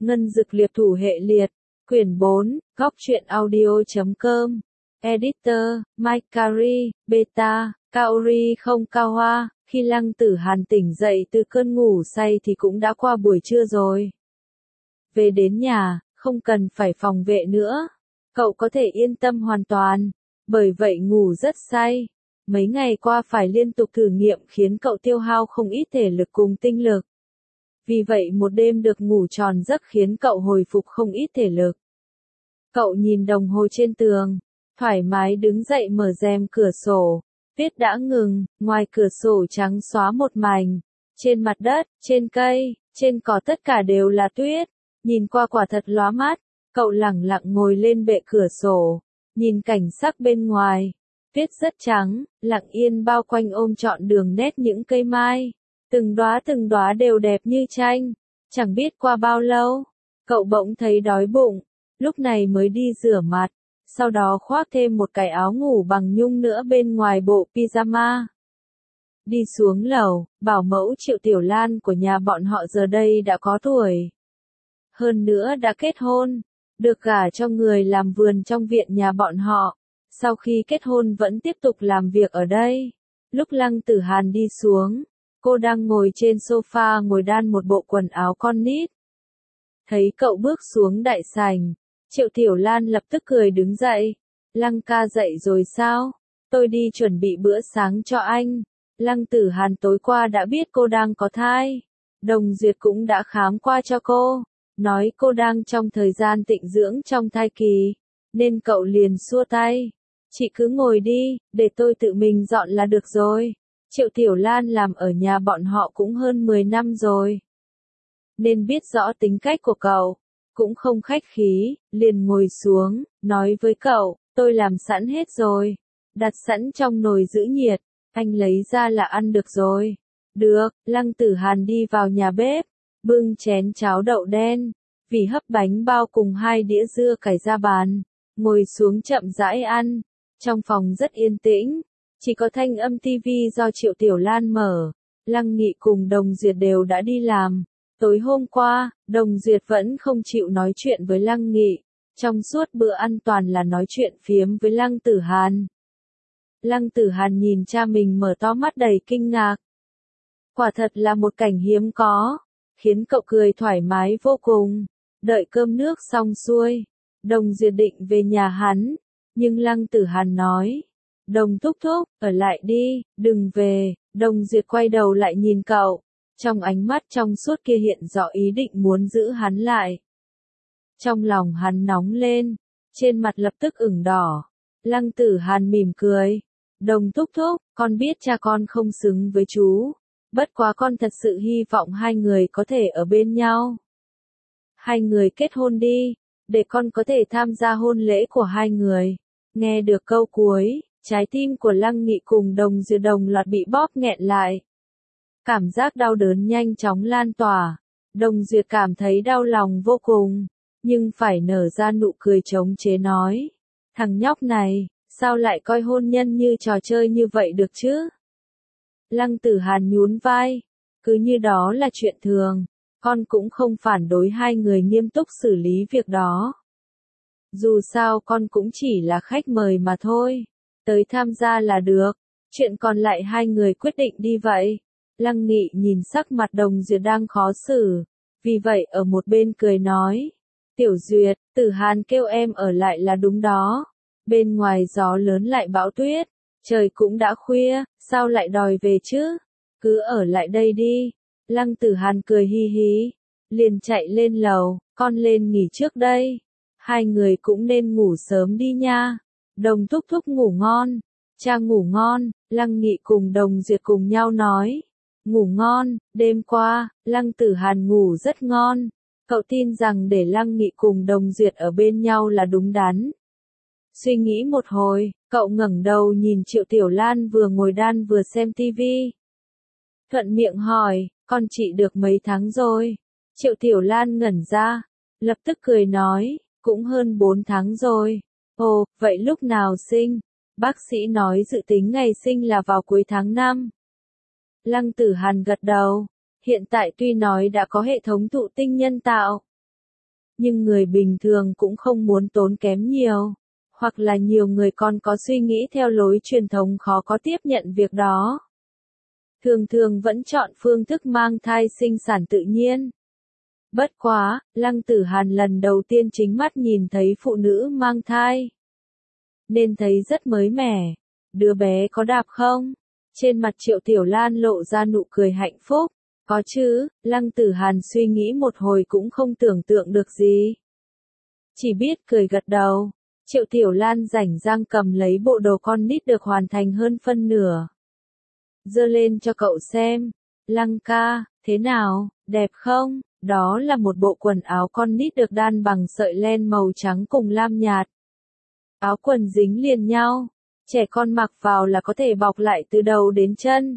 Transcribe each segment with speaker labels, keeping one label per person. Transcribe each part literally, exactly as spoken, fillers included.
Speaker 1: Ngân Dực Liệp Thủ Hệ Liệt, Quyển bốn, góc truyện audio chấm com, Editor, Mike Carey, Beta, Kaori không cao hoa. Khi Lăng Tử Hàn tỉnh dậy từ cơn ngủ say thì cũng đã qua buổi trưa rồi. Về đến nhà, không cần phải phòng vệ nữa. Cậu có thể yên tâm hoàn toàn, bởi vậy ngủ rất say. Mấy ngày qua phải liên tục thử nghiệm khiến cậu tiêu hao không ít thể lực cùng tinh lực. Vì vậy một đêm được ngủ tròn giấc khiến cậu hồi phục không ít thể lực. Cậu nhìn đồng hồ trên tường, thoải mái đứng dậy mở rèm cửa sổ. Tuyết đã ngừng, ngoài cửa sổ trắng xóa một mảnh. Trên mặt đất, trên cây, trên cỏ tất cả đều là tuyết. Nhìn qua quả thật lóa mắt, cậu lẳng lặng ngồi lên bệ cửa sổ, nhìn cảnh sắc bên ngoài. Tuyết rất trắng, lặng yên bao quanh ôm trọn đường nét những cây mai. Từng đóa từng đóa đều đẹp như tranh. Chẳng biết qua bao lâu, cậu bỗng thấy đói bụng, lúc này mới đi rửa mặt. Sau đó khoác thêm một cái áo ngủ bằng nhung nữa bên ngoài bộ pyjama. Đi xuống lầu, bảo mẫu Triệu Tiểu Lan của nhà bọn họ giờ đây đã có tuổi. Hơn nữa đã kết hôn, được gả cho người làm vườn trong viện nhà bọn họ. Sau khi kết hôn vẫn tiếp tục làm việc ở đây. Lúc Lăng Tử Hàn đi xuống, cô đang ngồi trên sofa ngồi đan một bộ quần áo con nít. Thấy cậu bước xuống đại sảnh, Triệu Tiểu Lan lập tức cười đứng dậy. Lăng ca dậy rồi sao? Tôi đi chuẩn bị bữa sáng cho anh. Lăng Tử Hàn tối qua đã biết cô đang có thai. Đồng Duyệt cũng đã khám qua cho cô. Nói cô đang trong thời gian tịnh dưỡng trong thai kỳ. Nên cậu liền xua tay. Chị cứ ngồi đi, để tôi tự mình dọn là được rồi. Triệu Tiểu Lan làm ở nhà bọn họ cũng hơn mười năm rồi. Nên biết rõ tính cách của cậu. Cũng không khách khí, liền ngồi xuống, nói với cậu, tôi làm sẵn hết rồi. Đặt sẵn trong nồi giữ nhiệt, anh lấy ra là ăn được rồi. Được, Lăng Tử Hàn đi vào nhà bếp, bưng chén cháo đậu đen, vì hấp bánh bao cùng hai đĩa dưa cải ra bàn, ngồi xuống chậm rãi ăn. Trong phòng rất yên tĩnh, chỉ có thanh âm tivi do Triệu Tiểu Lan mở. Lăng Nghị cùng Đồng Duyệt đều đã đi làm. Tối hôm qua, Đồng Duyệt vẫn không chịu nói chuyện với Lăng Nghị. Trong suốt bữa ăn toàn là nói chuyện phiếm với Lăng Tử Hàn. Lăng Tử Hàn nhìn cha mình mở to mắt đầy kinh ngạc. Quả thật là một cảnh hiếm có, khiến cậu cười thoải mái vô cùng. Đợi cơm nước xong xuôi, Đồng Duyệt định về nhà hắn, nhưng Lăng Tử Hàn nói, Đồng thúc thúc, ở lại đi, đừng về. Đồng Duyệt quay đầu lại nhìn cậu, trong ánh mắt trong suốt kia hiện rõ ý định muốn giữ hắn lại. Trong lòng hắn nóng lên, trên mặt lập tức ửng đỏ. Lăng Tử Hàn mỉm cười, Đồng thúc thúc, con biết cha con không xứng với chú, bất quá con thật sự hy vọng hai người có thể ở bên nhau. Hai người kết hôn đi, để con có thể tham gia hôn lễ của hai người. Nghe được câu cuối, trái tim của Lăng Nghị cùng Đồng Duyệt đồng loạt bị bóp nghẹn lại. Cảm giác đau đớn nhanh chóng lan tỏa. Đồng Duyệt cảm thấy đau lòng vô cùng, nhưng phải nở ra nụ cười chống chế nói. Thằng nhóc này, sao lại coi hôn nhân như trò chơi như vậy được chứ? Lăng Tử Hàn nhún vai, cứ như đó là chuyện thường, con cũng không phản đối hai người nghiêm túc xử lý việc đó. Dù sao con cũng chỉ là khách mời mà thôi, tới tham gia là được, chuyện còn lại hai người quyết định đi vậy. Lăng Nghị nhìn sắc mặt Đồng Duyệt đang khó xử, vì vậy ở một bên cười nói, Tiểu Duyệt, Tử Hàn kêu em ở lại là đúng đó, bên ngoài gió lớn lại bão tuyết, trời cũng đã khuya, sao lại đòi về chứ, cứ ở lại đây đi. Lăng Tử Hàn cười hi hí, liền chạy lên lầu, con lên nghỉ trước đây, hai người cũng nên ngủ sớm đi nha. Đồng thúc thúc ngủ ngon, cha ngủ ngon. Lăng Nghị cùng Đồng Duyệt cùng nhau nói, ngủ ngon. Đêm qua, Lăng Tử Hàn ngủ rất ngon, cậu tin rằng để Lăng Nghị cùng Đồng Duyệt ở bên nhau là đúng đắn. Suy nghĩ một hồi, cậu ngẩng đầu nhìn Triệu Tiểu Lan vừa ngồi đan vừa xem tivi. Thuận miệng hỏi, con chị được mấy tháng rồi? Triệu Tiểu Lan ngẩn ra, lập tức cười nói, cũng hơn bốn tháng rồi. Ồ, vậy lúc nào sinh? Bác sĩ nói dự tính ngày sinh là vào cuối tháng năm. Lăng Tử Hàn gật đầu, hiện tại tuy nói đã có hệ thống thụ tinh nhân tạo, nhưng người bình thường cũng không muốn tốn kém nhiều. Hoặc là nhiều người còn có suy nghĩ theo lối truyền thống khó có tiếp nhận việc đó. Thường thường vẫn chọn phương thức mang thai sinh sản tự nhiên. Bất quá, Lăng Tử Hàn lần đầu tiên chính mắt nhìn thấy phụ nữ mang thai. Nên thấy rất mới mẻ. Đứa bé có đạp không? Trên mặt Triệu Tiểu Lan lộ ra nụ cười hạnh phúc. Có chứ, Lăng Tử Hàn suy nghĩ một hồi cũng không tưởng tượng được gì. Chỉ biết cười gật đầu. Triệu Tiểu Lan rảnh rang cầm lấy bộ đồ con nít được hoàn thành hơn phân nửa. Giơ lên cho cậu xem. Lăng ca, thế nào, đẹp không? Đó là một bộ quần áo con nít được đan bằng sợi len màu trắng cùng lam nhạt. Áo quần dính liền nhau. Trẻ con mặc vào là có thể bọc lại từ đầu đến chân.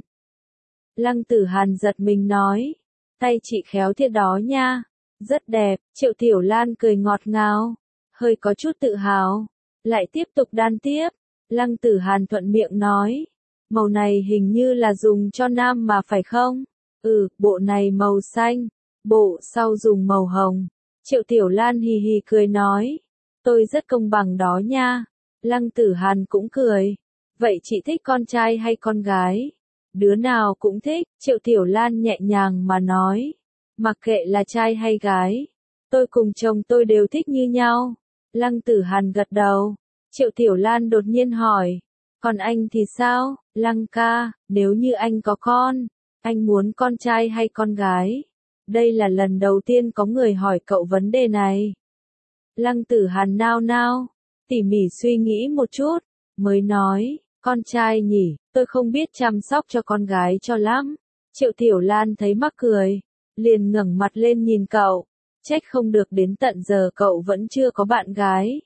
Speaker 1: Lăng Tử Hàn giật mình nói. Tay chị khéo thiệt đó nha. Rất đẹp, Triệu Tiểu Lan cười ngọt ngào. Hơi có chút tự hào. Lại tiếp tục đan tiếp. Lăng Tử Hàn thuận miệng nói. Màu này hình như là dùng cho nam mà phải không? Ừ, bộ này màu xanh. Bộ sau dùng màu hồng. Triệu Tiểu Lan hì hì cười nói. Tôi rất công bằng đó nha. Lăng Tử Hàn cũng cười. Vậy chị thích con trai hay con gái? Đứa nào cũng thích, Triệu Tiểu Lan nhẹ nhàng mà nói. Mặc kệ là trai hay gái. Tôi cùng chồng tôi đều thích như nhau. Lăng Tử Hàn gật đầu. Triệu Tiểu Lan đột nhiên hỏi. Còn anh thì sao, Lăng ca, nếu như anh có con, anh muốn con trai hay con gái? Đây là lần đầu tiên có người hỏi cậu vấn đề này. Lăng Tử Hàn nao nao, tỉ mỉ suy nghĩ một chút, mới nói, con trai nhỉ, tôi không biết chăm sóc cho con gái cho lắm. Triệu Tiểu Lan thấy mắc cười, liền ngẩng mặt lên nhìn cậu, trách không được đến tận giờ cậu vẫn chưa có bạn gái.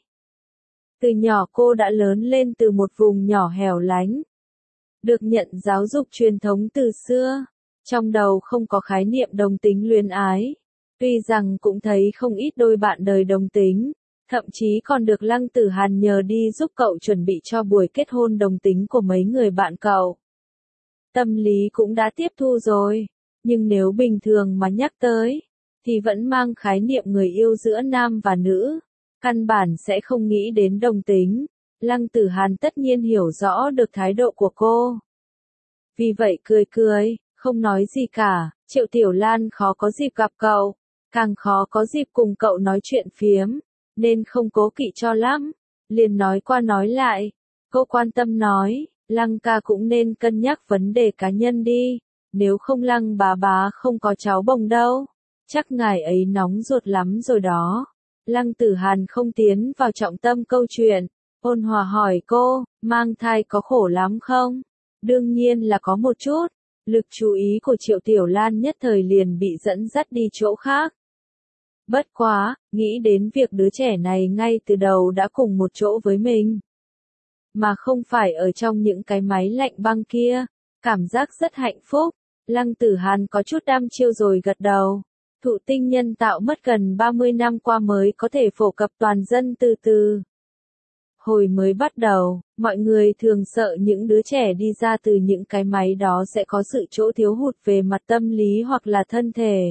Speaker 1: Từ nhỏ cô đã lớn lên từ một vùng nhỏ hẻo lánh. Được nhận giáo dục truyền thống từ xưa. Trong đầu không có khái niệm đồng tính luyến ái. Tuy rằng cũng thấy không ít đôi bạn đời đồng tính. Thậm chí còn được Lăng Tử Hàn nhờ đi giúp cậu chuẩn bị cho buổi kết hôn đồng tính của mấy người bạn cậu. Tâm lý cũng đã tiếp thu rồi. Nhưng nếu bình thường mà nhắc tới, thì vẫn mang khái niệm người yêu giữa nam và nữ. Căn bản sẽ không nghĩ đến đồng tính. Lăng Tử Hàn tất nhiên hiểu rõ được thái độ của cô. Vì vậy cười cười, không nói gì cả. Triệu Tiểu Lan khó có dịp gặp cậu, càng khó có dịp cùng cậu nói chuyện phiếm, nên không cố kỵ cho lắm. Liền nói qua nói lại. Cô quan tâm nói, Lăng ca cũng nên cân nhắc vấn đề cá nhân đi. Nếu không Lăng bà bá không có cháu bồng đâu. Chắc ngài ấy nóng ruột lắm rồi đó. Lăng Tử Hàn không tiến vào trọng tâm câu chuyện, ôn hòa hỏi cô, mang thai có khổ lắm không? Đương nhiên là có một chút. Lực chú ý của Triệu Tiểu Lan nhất thời liền bị dẫn dắt đi chỗ khác. Bất quá, nghĩ đến việc đứa trẻ này ngay từ đầu đã cùng một chỗ với mình. Mà không phải ở trong những cái máy lạnh băng kia. Cảm giác rất hạnh phúc. Lăng Tử Hàn có chút đăm chiêu rồi gật đầu. Thụ tinh nhân tạo mất gần ba mươi năm qua mới có thể phổ cập toàn dân từ từ. Hồi mới bắt đầu, mọi người thường sợ những đứa trẻ đi ra từ những cái máy đó sẽ có sự chỗ thiếu hụt về mặt tâm lý hoặc là thân thể.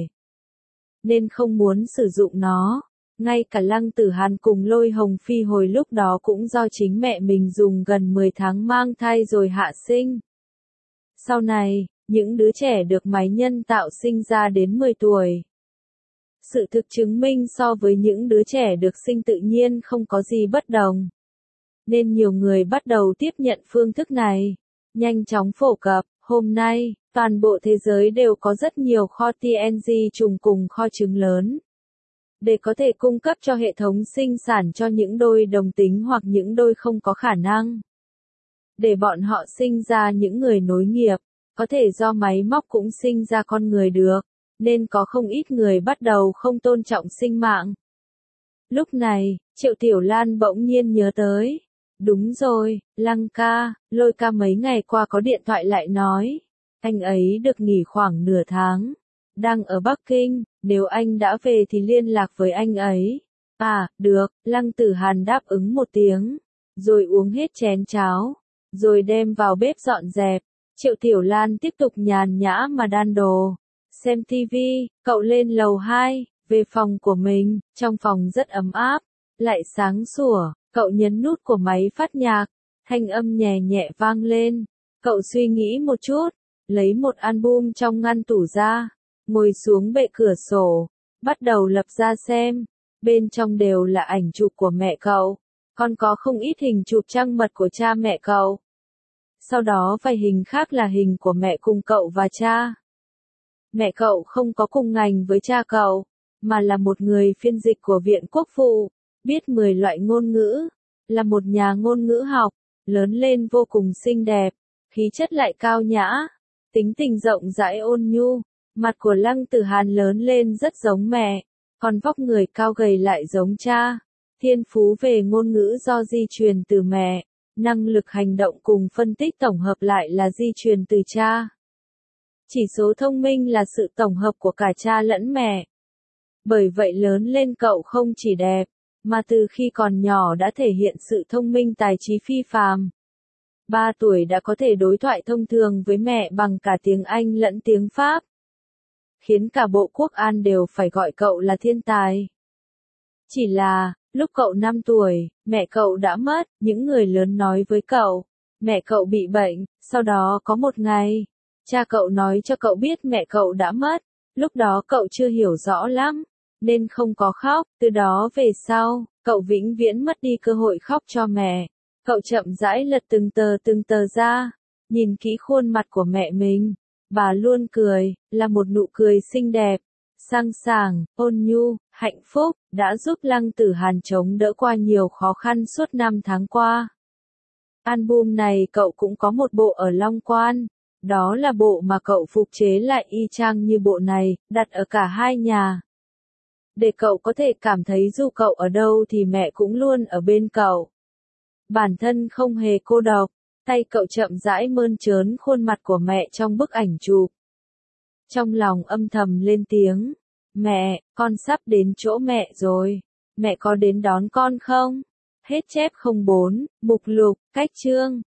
Speaker 1: Nên không muốn sử dụng nó. Ngay cả Lăng Tử Hàn cùng Lôi Hồng Phi hồi lúc đó cũng do chính mẹ mình dùng gần mười tháng mang thai rồi hạ sinh. Sau này, những đứa trẻ được máy nhân tạo sinh ra đến mười tuổi. Sự thực chứng minh so với những đứa trẻ được sinh tự nhiên không có gì bất đồng. Nên nhiều người bắt đầu tiếp nhận phương thức này. Nhanh chóng phổ cập, hôm nay, toàn bộ thế giới đều có rất nhiều kho tê en giê trùng cùng kho trứng lớn. Để có thể cung cấp cho hệ thống sinh sản cho những đôi đồng tính hoặc những đôi không có khả năng. Để bọn họ sinh ra những người nối nghiệp, có thể do máy móc cũng sinh ra con người được. Nên có không ít người bắt đầu không tôn trọng sinh mạng. Lúc này, Triệu Tiểu Lan bỗng nhiên nhớ tới. Đúng rồi, Lăng ca, Lôi ca mấy ngày qua có điện thoại lại nói. Anh ấy được nghỉ khoảng nửa tháng. Đang ở Bắc Kinh, nếu anh đã về thì liên lạc với anh ấy. À, được, Lăng Tử Hàn đáp ứng một tiếng. Rồi uống hết chén cháo. Rồi đem vào bếp dọn dẹp. Triệu Tiểu Lan tiếp tục nhàn nhã mà đan đồ. Xem tivi, cậu lên lầu hai, Về phòng của mình, trong phòng rất ấm áp, lại sáng sủa, cậu nhấn nút của máy phát nhạc, thanh âm nhẹ nhẹ vang lên. Cậu suy nghĩ một chút, lấy một album trong ngăn tủ ra, ngồi xuống bệ cửa sổ, bắt đầu lập ra xem. Bên trong đều là ảnh chụp của mẹ cậu, còn có không ít hình chụp trăng mật của cha mẹ cậu. Sau đó vài hình khác là hình của mẹ cùng cậu và cha. Mẹ cậu không có cùng ngành với cha cậu, mà là một người phiên dịch của Viện Quốc vụ, biết mười loại ngôn ngữ, là một nhà ngôn ngữ học, lớn lên vô cùng xinh đẹp, khí chất lại cao nhã, tính tình rộng rãi ôn nhu. Mặt của Lăng Tử Hàn lớn lên rất giống mẹ, còn vóc người cao gầy lại giống cha. Thiên phú về ngôn ngữ do di truyền từ mẹ, năng lực hành động cùng phân tích tổng hợp lại là di truyền từ cha. Chỉ số thông minh là sự tổng hợp của cả cha lẫn mẹ. Bởi vậy lớn lên cậu không chỉ đẹp, mà từ khi còn nhỏ đã thể hiện sự thông minh tài trí phi phàm. Ba tuổi đã có thể đối thoại thông thường với mẹ bằng cả tiếng Anh lẫn tiếng Pháp, khiến cả Bộ Quốc an đều phải gọi cậu là thiên tài. Chỉ là, lúc cậu năm tuổi, mẹ cậu đã mất, những người lớn nói với cậu, mẹ cậu bị bệnh, sau đó có một ngày, cha cậu nói cho cậu biết mẹ cậu đã mất, lúc đó cậu chưa hiểu rõ lắm, nên không có khóc, từ đó về sau, cậu vĩnh viễn mất đi cơ hội khóc cho mẹ. Cậu chậm rãi lật từng tờ từng tờ ra, nhìn kỹ khuôn mặt của mẹ mình, bà luôn cười, là một nụ cười xinh đẹp, sang sảng, ôn nhu, hạnh phúc, đã giúp Lăng Tử Hàn chống đỡ qua nhiều khó khăn suốt năm tháng qua. Album này cậu cũng có một bộ ở Long Quan, đó là bộ mà cậu phục chế lại y chang như bộ này, đặt ở cả hai nhà. Để cậu có thể cảm thấy dù cậu ở đâu thì mẹ cũng luôn ở bên cậu. Bản thân không hề cô độc, tay cậu chậm rãi mơn trớn khuôn mặt của mẹ trong bức ảnh chụp. Trong lòng âm thầm lên tiếng, mẹ, con sắp đến chỗ mẹ rồi, mẹ có đến đón con không? Hết chép không bốn, mục lục, cách chương.